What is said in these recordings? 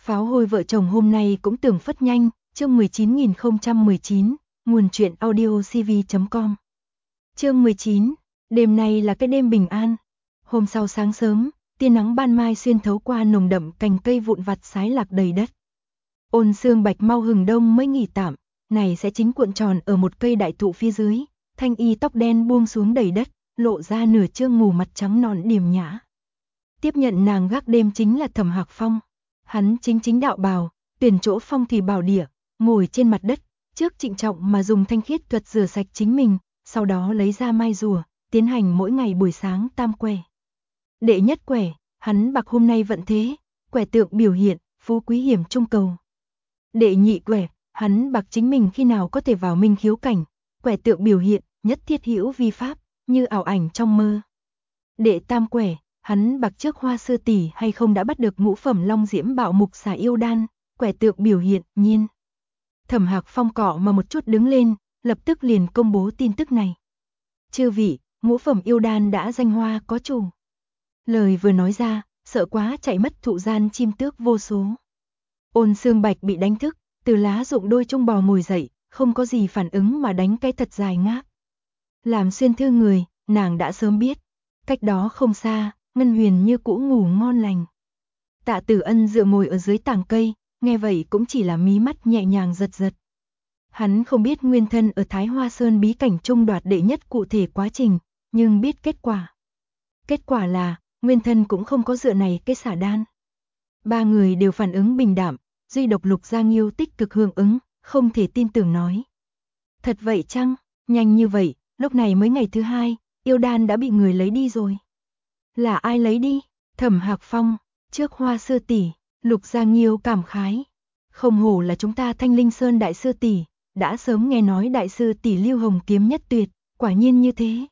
Pháo hôi vợ chồng hôm nay cũng tưởng phất nhanh, chương 19.019, nguồn truyện audio cv.com. Chương 19, đêm nay là cái đêm bình an. Hôm sau sáng sớm, tia nắng ban mai xuyên thấu qua nồng đậm cành cây vụn vặt xái lạc đầy đất. Ôn Sương Bạch mau hừng đông mới nghỉ tạm, này sẽ chính cuộn tròn ở một cây đại thụ phía dưới, thanh y tóc đen buông xuống đầy đất, lộ ra nửa trương ngủ mặt trắng nõn điềm nhã. Tiếp nhận nàng gác đêm chính là Thẩm Hạc Phong. Hắn chính đạo bào, tuyển chỗ phong thủy bảo địa, ngồi trên mặt đất, trước trịnh trọng mà dùng thanh khiết thuật rửa sạch chính mình, sau đó lấy ra mai rùa, tiến hành mỗi ngày buổi sáng tam quẻ. Đệ nhất quẻ, hắn bạc hôm nay vận thế, quẻ tượng biểu hiện, phú quý hiểm trung cầu. Đệ nhị quẻ, hắn bạc chính mình khi nào có thể vào minh khiếu cảnh, quẻ tượng biểu hiện, nhất thiết hữu vi pháp, như ảo ảnh trong mơ. Đệ tam quẻ, hắn bạc trước Hoa Sư tỷ hay không đã bắt được ngũ phẩm long diễm bạo mục xà yêu đan, quẻ tượng biểu hiện, nhiên. Thẩm Hạc Phong cọ mà một chút đứng lên, lập tức liền công bố tin tức này. Chư vị, ngũ phẩm yêu đan đã danh hoa có chủ. Lời vừa nói ra, sợ quá chạy mất thụ gian chim tước vô số. Ôn Sương Bạch bị đánh thức, từ lá rụng đôi trung bò ngồi dậy, không có gì phản ứng mà đánh cái thật dài ngáp. Làm xuyên thư người, nàng đã sớm biết. Cách đó không xa, Ngân Huyền như cũ ngủ ngon lành. Tạ Tử Ân dựa ngồi ở dưới tảng cây, nghe vậy cũng chỉ là mí mắt nhẹ nhàng giật giật. Hắn không biết nguyên thân ở Thái Hoa Sơn bí cảnh trung đoạt đệ nhất cụ thể quá trình, nhưng biết kết quả. Kết quả là, nguyên thân cũng không có dựa này cái xả đan. Ba người đều phản ứng bình đạm, duy độc Lục Gia Nghiêu tích cực hưởng ứng, không thể tin tưởng nói. Thật vậy chăng, nhanh như vậy, lúc này mới ngày thứ hai, yêu đan đã bị người lấy đi rồi. Là ai lấy đi? Thẩm Hạc Phong, trước Hoa Sư tỷ. Lục Gia Nghiêu cảm khái. Không hổ là chúng ta Thanh Linh Sơn đại sư tỷ, đã sớm nghe nói đại sư tỷ Lưu Hồng kiếm nhất tuyệt, quả nhiên như thế.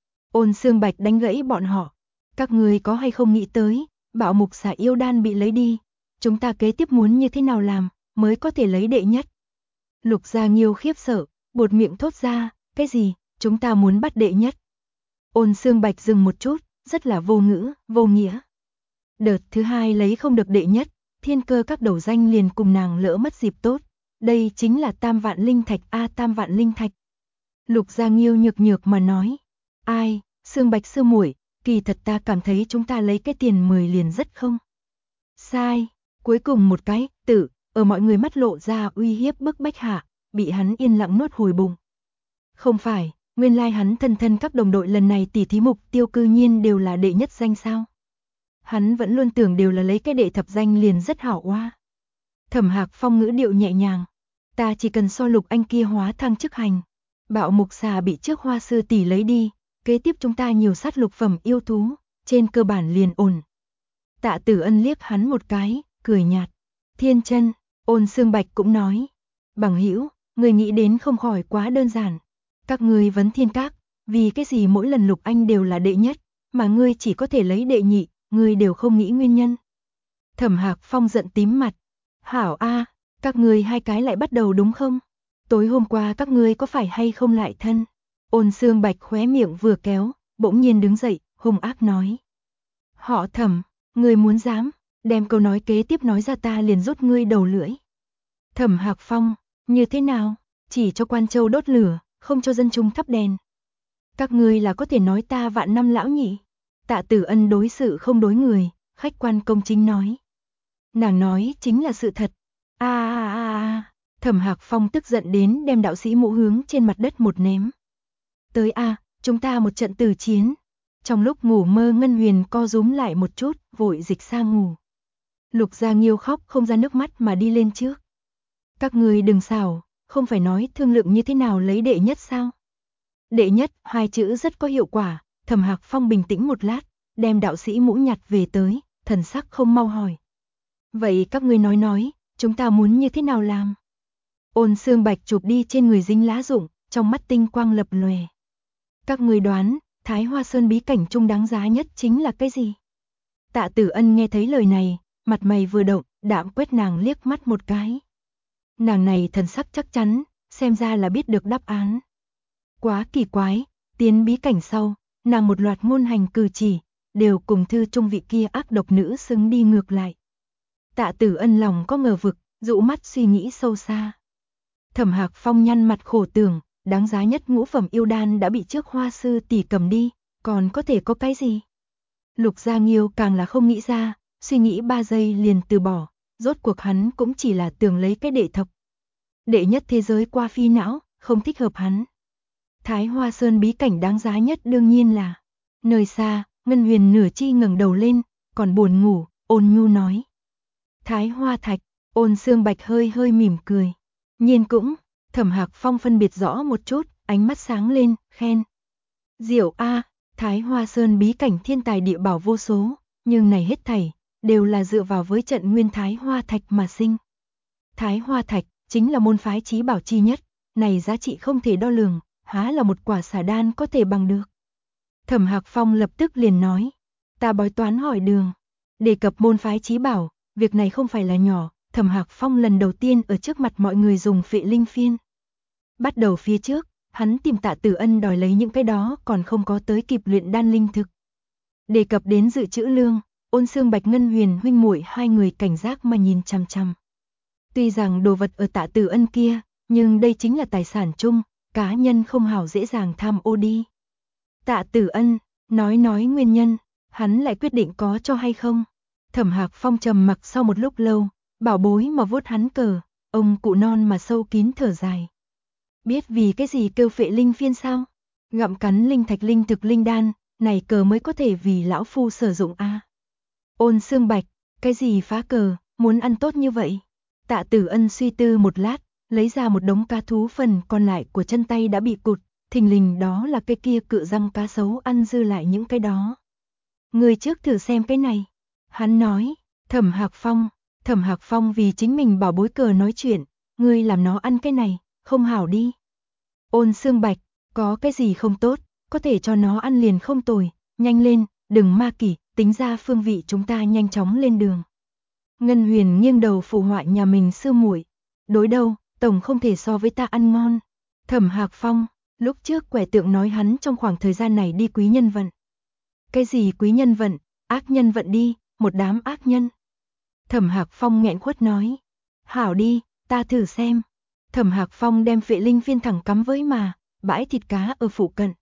Ôn Sương Bạch đánh gãy bọn họ. Các người có hay không nghĩ tới, bạo mục xà yêu đan bị lấy đi, chúng ta kế tiếp muốn như thế nào làm, mới có thể lấy đệ nhất. Lục Gia Nghiêu khiếp sợ, buột miệng thốt ra, cái gì, chúng ta muốn bắt đệ nhất. Ôn Sương Bạch dừng một chút, rất là vô ngữ, vô nghĩa. Đợt thứ hai lấy không được đệ nhất, thiên cơ các đầu danh liền cùng nàng lỡ mất dịp tốt. Đây chính là tam vạn linh thạch tam vạn linh thạch. Lục Gia Nghiêu nhược nhược mà nói. Ai, Sương Bạch sư muội, kỳ thật ta cảm thấy chúng ta lấy cái tiền 10 liền rất không. Sai, cuối cùng một cái, ở mọi người mắt lộ ra uy hiếp bức bách hạ, bị hắn yên lặng nuốt hồi bụng. Không phải, nguyên lai hắn thân các đồng đội lần này tỉ thí mục tiêu cư nhiên đều là đệ nhất danh sao. Hắn vẫn luôn tưởng đều là lấy cái đệ thập danh liền rất hảo oa. Thẩm Hạc Phong ngữ điệu nhẹ nhàng. Ta chỉ cần so Lục Anh kia hóa thăng chức hành. Bạo mục xà bị trước Hoa Sư tỷ lấy đi. Kế tiếp chúng ta nhiều sát lục phẩm yêu thú. Trên cơ bản liền ổn. Tạ Tử Ân liếc hắn một cái, cười nhạt. Thiên chân, Ôn Sương Bạch cũng nói. Bằng hữu, người nghĩ đến không khỏi quá đơn giản. Các ngươi vấn thiên các, vì cái gì mỗi lần Lục Anh đều là đệ nhất, mà ngươi chỉ có thể lấy đệ nhị. Ngươi đều không nghĩ nguyên nhân. Thẩm Hạc Phong giận tím mặt. Hảo a, các ngươi hai cái lại bắt đầu đúng không? Tối hôm qua các ngươi có phải hay không lại thân? Ôn Sương Bạch khóe miệng vừa kéo, bỗng nhiên đứng dậy, hung ác nói. Họ Thẩm, ngươi muốn dám, đem câu nói kế tiếp nói ra ta liền rút ngươi đầu lưỡi. Thẩm Hạc Phong, như thế nào? Chỉ cho quan châu đốt lửa, không cho dân chúng thắp đèn. Các ngươi là có thể nói ta vạn năm lão nhỉ? Tạ Tử Ân đối sự không đối người, khách quan công chính nói. Nàng nói chính là sự thật. Thẩm Hạc Phong tức giận đến đem đạo sĩ mũ hướng trên mặt đất một ném. Tới chúng ta một trận tử chiến. Trong lúc ngủ mơ Ngân Huyền co rúm lại một chút, vội dịch sang ngủ. Lục Gia Nghiêu khóc không ra nước mắt mà đi lên trước. Các người đừng xảo, không phải nói thương lượng như thế nào lấy đệ nhất sao? Đệ nhất, hai chữ rất có hiệu quả. Thẩm Hạc Phong bình tĩnh một lát, đem đạo sĩ mũ nhặt về tới, thần sắc không mau hỏi. Vậy các ngươi nói, chúng ta muốn như thế nào làm? Ôn Sương Bạch chụp đi trên người dính lá rụng, trong mắt tinh quang lập lòe. Các ngươi đoán, Thái Hoa Sơn bí cảnh trung đáng giá nhất chính là cái gì? Tạ Tử Ân nghe thấy lời này, mặt mày vừa động, đạm quét nàng liếc mắt một cái. Nàng này thần sắc chắc chắn, xem ra là biết được đáp án. Quá kỳ quái, tiến bí cảnh sau, nàng một loạt ngôn hành cử chỉ, đều cùng thư trung vị kia ác độc nữ xứng đi ngược lại. Tạ Tử Ân lòng có ngờ vực, dụ mắt suy nghĩ sâu xa. Thẩm Hạc Phong nhăn mặt khổ tưởng, đáng giá nhất ngũ phẩm yêu đan đã bị trước Hoa sư tỷ cầm đi, còn có thể có cái gì? Lục Gia Nghiêu càng là không nghĩ ra, suy nghĩ 3 giây liền từ bỏ, rốt cuộc hắn cũng chỉ là tưởng lấy cái đệ thập. Đệ nhất thế giới qua phi não, không thích hợp hắn. Thái Hoa Sơn bí cảnh đáng giá nhất đương nhiên là nơi xa. Ngân Huyền nửa chi ngẩng đầu lên, còn buồn ngủ, ôn nhu nói. Thái Hoa Thạch. Ôn Xương Bạch hơi hơi mỉm cười. Nhiên cũng. Thẩm Hạc Phong phân biệt rõ một chút, ánh mắt sáng lên, khen. Diệu a, Thái Hoa Sơn bí cảnh thiên tài địa bảo vô số, nhưng này hết thảy đều là dựa vào với trận nguyên Thái Hoa Thạch mà sinh. Thái Hoa Thạch chính là môn phái chí bảo chi nhất, này giá trị không thể đo lường, há là một quả xả đan có thể bằng được. Thẩm Hạc Phong lập tức liền nói, ta bói toán hỏi đường, đề cập môn phái chí bảo, việc này không phải là nhỏ. Thẩm Hạc Phong lần đầu tiên ở trước mặt mọi người dùng phệ linh phiên. Bắt đầu phía trước, hắn tìm Tạ Tử Ân đòi lấy những cái đó còn không có tới kịp luyện đan linh thực. Đề cập đến dự trữ lương, Ôn Xương Bạch Ngân Huyền huynh muội hai người cảnh giác mà nhìn chằm chằm. Tuy rằng đồ vật ở Tạ Tử Ân kia, nhưng đây chính là tài sản chung, cá nhân không hảo dễ dàng tham ô đi. Tạ Tử Ân nói nguyên nhân, hắn lại quyết định có cho hay không. Thẩm Hạc Phong trầm mặc sau một lúc lâu, bảo bối mà vuốt hắn cờ, ông cụ non mà sâu kín thở dài. Biết vì cái gì kêu phệ linh phiên sao? Gặm cắn linh thạch linh thực linh đan, này cờ mới có thể vì lão phu sử dụng a. Ôn Xương Bạch, cái gì phá cờ, muốn ăn tốt như vậy? Tạ Tử Ân suy tư một lát, lấy ra một đống cá thú phần còn lại của chân tay đã bị cụt, thình lình đó là cái kia cự răng cá sấu ăn dư lại những cái đó. Người trước thử xem cái này. Hắn nói, Thẩm Hạc Phong vì chính mình bảo bối cờ nói chuyện, ngươi làm nó ăn cái này, không hảo đi. Ôn Xương Bạch, có cái gì không tốt, có thể cho nó ăn liền không tồi, nhanh lên, đừng ma kỷ, tính ra phương vị chúng ta nhanh chóng lên đường. Ngân Huyền nghiêng đầu phụ họa nhà mình sư muội, đối đâu, tổng không thể so với ta ăn ngon. Thẩm Hạc Phong, lúc trước quẻ tượng nói hắn trong khoảng thời gian này đi quý nhân vận. Cái gì quý nhân vận, ác nhân vận đi, một đám ác nhân. Thẩm Hạc Phong nghẹn khuất nói, hảo đi, ta thử xem. Thẩm Hạc Phong đem phệ linh phiên thẳng cắm với mà, bãi thịt cá ở phụ cận.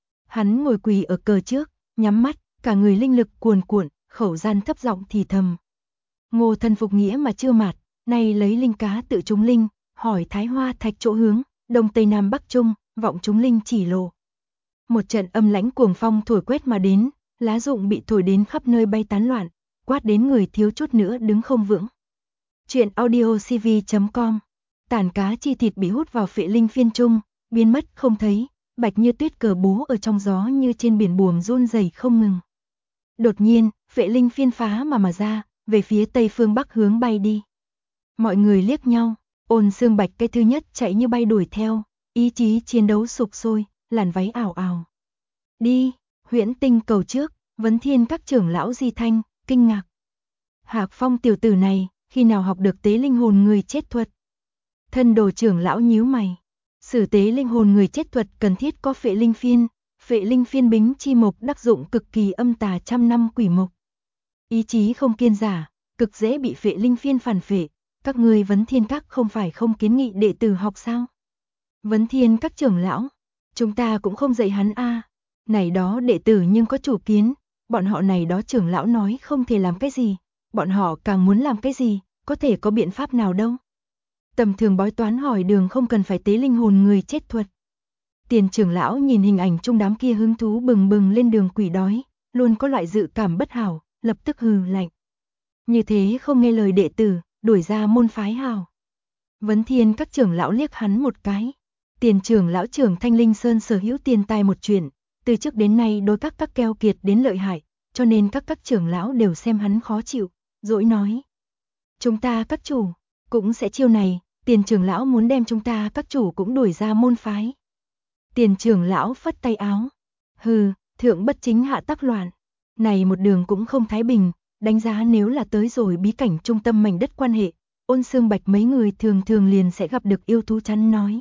Hắn ngồi quỳ ở cờ trước, nhắm mắt, cả người linh lực cuồn cuộn, khẩu gian thấp giọng thì thầm. Ngô thân phục nghĩa mà chưa mạt, nay lấy linh cá tự chúng linh, hỏi Thái Hoa Thạch chỗ hướng, đông tây nam bắc trung, vọng chúng linh chỉ lộ. Một trận âm lãnh cuồng phong thổi quét mà đến, lá rụng bị thổi đến khắp nơi bay tán loạn, quát đến người thiếu chút nữa đứng không vững. Chuyện audiocv.com. Tàn cá chi thịt bị hút vào phệ linh phiên trung, biến mất không thấy, bạch như tuyết cờ bố ở trong gió như trên biển buồm run rẩy không ngừng. Đột nhiên, phệ linh phiên phá mà ra, về phía tây phương bắc hướng bay đi. Mọi người liếc nhau, Ôn Xương Bạch cái thứ nhất chạy như bay đuổi theo, ý chí chiến đấu sục sôi, làn váy ảo ảo. Đi, Huyễn Tinh cầu trước, Vấn Thiên các trưởng lão Di Thanh, kinh ngạc. Hạc Phong tiểu tử này, khi nào học được tế linh hồn người chết thuật? Thân đồ trưởng lão nhíu mày. Sử tế linh hồn người chết thuật cần thiết có phệ linh phiên bính chi mộc đắc dụng cực kỳ âm tà trăm năm quỷ mộc. Ý chí không kiên giả, cực dễ bị phệ linh phiên phản phệ, các ngươi Vấn Thiên các không phải không kiến nghị đệ tử học sao? Vấn Thiên các trưởng lão, chúng ta cũng không dạy hắn a. Này đó đệ tử nhưng có chủ kiến, bọn họ này đó trưởng lão nói không thể làm cái gì, bọn họ càng muốn làm cái gì, có thể có biện pháp nào đâu. Tầm thường bói toán hỏi đường không cần phải tế linh hồn người chết thuật. Tiền trưởng lão nhìn hình ảnh trong đám kia hứng thú bừng bừng lên đường quỷ đói, luôn có loại dự cảm bất hảo, lập tức hừ lạnh. Như thế không nghe lời đệ tử, đuổi ra môn phái hào. Vấn Thiên các trưởng lão liếc hắn một cái. Tiền trưởng lão trưởng Thanh Linh Sơn sở hữu tiền tài một chuyện, từ trước đến nay đối các keo kiệt đến lợi hại, cho nên các trưởng lão đều xem hắn khó chịu, dỗi nói. Chúng ta các chủ, cũng sẽ chiêu này, tiền trưởng lão muốn đem chúng ta các chủ cũng đuổi ra môn phái. Tiền trưởng lão phất tay áo. Hừ, thượng bất chính hạ tắc loạn. Này một đường cũng không thái bình, đánh giá nếu là tới rồi bí cảnh trung tâm mảnh đất quan hệ, Ôn Xương Bạch mấy người thường thường liền sẽ gặp được yêu thú chắn nói.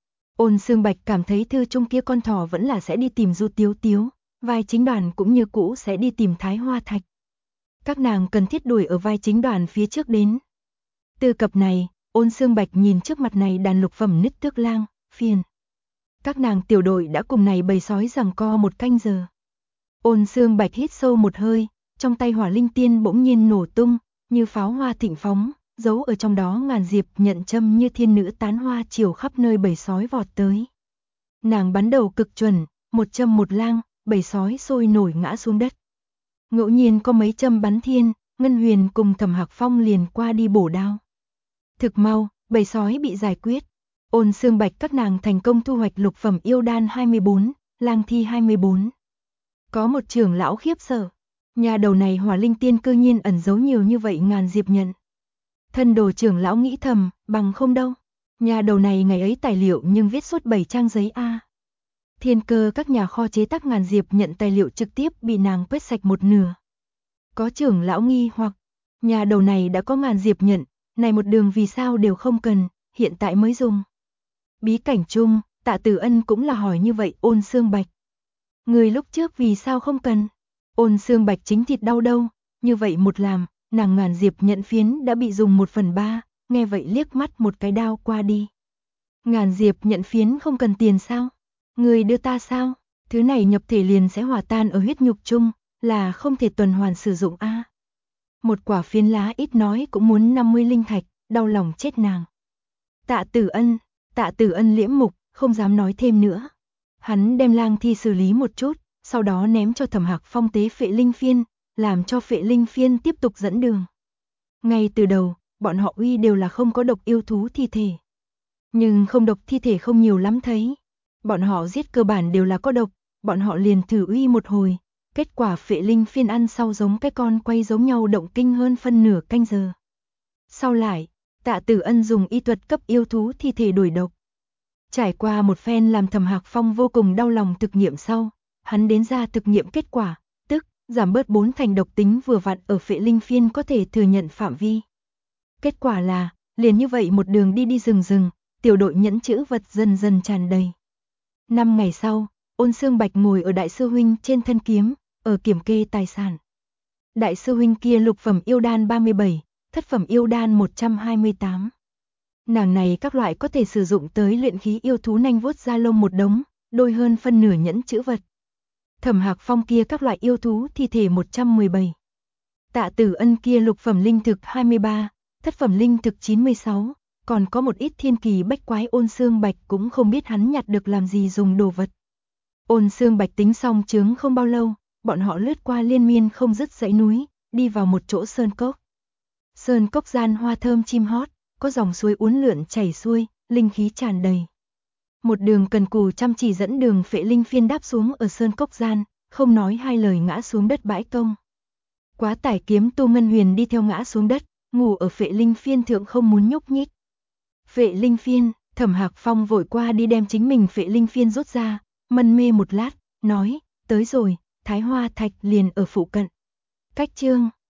Ôn Xương Bạch cảm thấy thư trung kia con thỏ vẫn là sẽ đi tìm Du Tiếu Tiếu, vai chính đoàn cũng như cũ sẽ đi tìm Thái Hoa Thạch. Các nàng cần thiết đuổi ở vai chính đoàn phía trước đến. Từ cập này, Ôn Xương Bạch nhìn trước mặt này đàn lục phẩm nứt tước lang, phiền. Các nàng tiểu đội đã cùng này bầy sói giằng co 1 canh giờ. Ôn Xương Bạch hít sâu một hơi, trong tay hỏa linh tiên bỗng nhiên nổ tung, như pháo hoa thịnh phóng, giấu ở trong đó ngàn diệp nhận châm như thiên nữ tán hoa chiều khắp nơi bầy sói vọt tới. Nàng bắn đầu cực chuẩn, 1 châm 1 lang, bầy sói sôi nổi ngã xuống đất. Ngẫu nhiên có mấy châm bắn thiên, Ngân Huyền cùng Thẩm Hạc Phong liền qua đi bổ đao. Thực mau, bầy sói bị giải quyết. Ôn Xương Bạch các nàng thành công thu hoạch lục phẩm yêu đan 24, lang thi 24. Có một trưởng lão khiếp sợ. Nhà đầu này hỏa linh tiên cư nhiên ẩn giấu nhiều như vậy ngàn diệp nhận. Thân đồ trưởng lão nghĩ thầm, bằng không đâu. Nhà đầu này ngày ấy tài liệu nhưng viết suốt 7 trang giấy A. Thiên Cơ các nhà kho chế tác ngàn diệp nhận tài liệu trực tiếp bị nàng quét sạch một nửa. Có trưởng lão nghi hoặc, nhà đầu này đã có ngàn diệp nhận, này một đường vì sao đều không cần, hiện tại mới dùng. Bí cảnh chung, Tạ Tử Ân cũng là hỏi như vậy Ôn Xương Bạch. Người lúc trước vì sao không cần? Ôn Xương Bạch chính thịt đau đâu, như vậy một làm, nàng ngàn diệp nhận phiến đã bị dùng 1/3, nghe vậy liếc mắt một cái đao qua đi. Ngàn diệp nhận phiến không cần tiền sao? Người đưa ta sao? Thứ này nhập thể liền sẽ hòa tan ở huyết nhục chung, là không thể tuần hoàn sử dụng a. Một quả phiến lá ít nói cũng muốn 50 linh thạch, đau lòng chết nàng. Tạ Tử Ân liễm mục, không dám nói thêm nữa. Hắn đem lang thi xử lý một chút, sau đó ném cho Thẩm Hạc Phong tế phệ linh phiên, làm cho phệ linh phiên tiếp tục dẫn đường. Ngay từ đầu, bọn họ uy đều là không có độc yêu thú thi thể. Nhưng không độc thi thể không nhiều lắm thấy. Bọn họ giết cơ bản đều là có độc, bọn họ liền thử uy một hồi. Kết quả phệ linh phiên ăn sau giống cái con quay giống nhau động kinh hơn phân nửa canh giờ. Sau lại, Tạ Tử Ân dùng y thuật cấp yêu thú thi thể đuổi độc. Trải qua một phen làm Thẩm Hạc Phong vô cùng đau lòng thực nghiệm sau, hắn đến ra thực nghiệm kết quả, tức giảm bớt 4 thành độc tính vừa vặn ở phệ linh phiên có thể thừa nhận phạm vi. Kết quả là, liền như vậy một đường đi rừng, tiểu đội nhẫn chữ vật dần dần tràn đầy. 5 ngày sau, Ôn Xương Bạch ngồi ở đại sư huynh trên thân kiếm, ở kiểm kê tài sản. Đại sư huynh kia lục phẩm yêu đan 37, thất phẩm yêu đan 128. Nàng này các loại có thể sử dụng tới luyện khí yêu thú nanh vuốt da lông một đống, đôi hơn phân nửa nhẫn chữ vật. Thẩm Hạc Phong kia các loại yêu thú thi thể 117. Tạ Tử Ân kia lục phẩm linh thực 23, thất phẩm linh thực 96, còn có một ít thiên kỳ bách quái Ôn Xương Bạch cũng không biết hắn nhặt được làm gì dùng đồ vật. Ôn Xương Bạch tính xong chướng không bao lâu, bọn họ lướt qua liên miên không dứt dãy núi, đi vào một chỗ sơn cốc. Sơn cốc gian hoa thơm chim hót, có dòng suối uốn lượn chảy xuôi, linh khí tràn đầy. Một đường cần cù chăm chỉ dẫn đường phệ linh phiên đáp xuống ở sơn cốc gian, không nói hai lời ngã xuống đất bãi công. Quá tải kiếm tu Ngân Huyền đi theo ngã xuống đất, ngủ ở phệ linh phiên thượng không muốn nhúc nhích. Phệ linh phiên, Thẩm Hạc Phong vội qua đi đem chính mình phệ linh phiên rút ra, mân mê một lát, nói, tới rồi, Thái Hoa Thạch liền ở phụ cận. Cách chương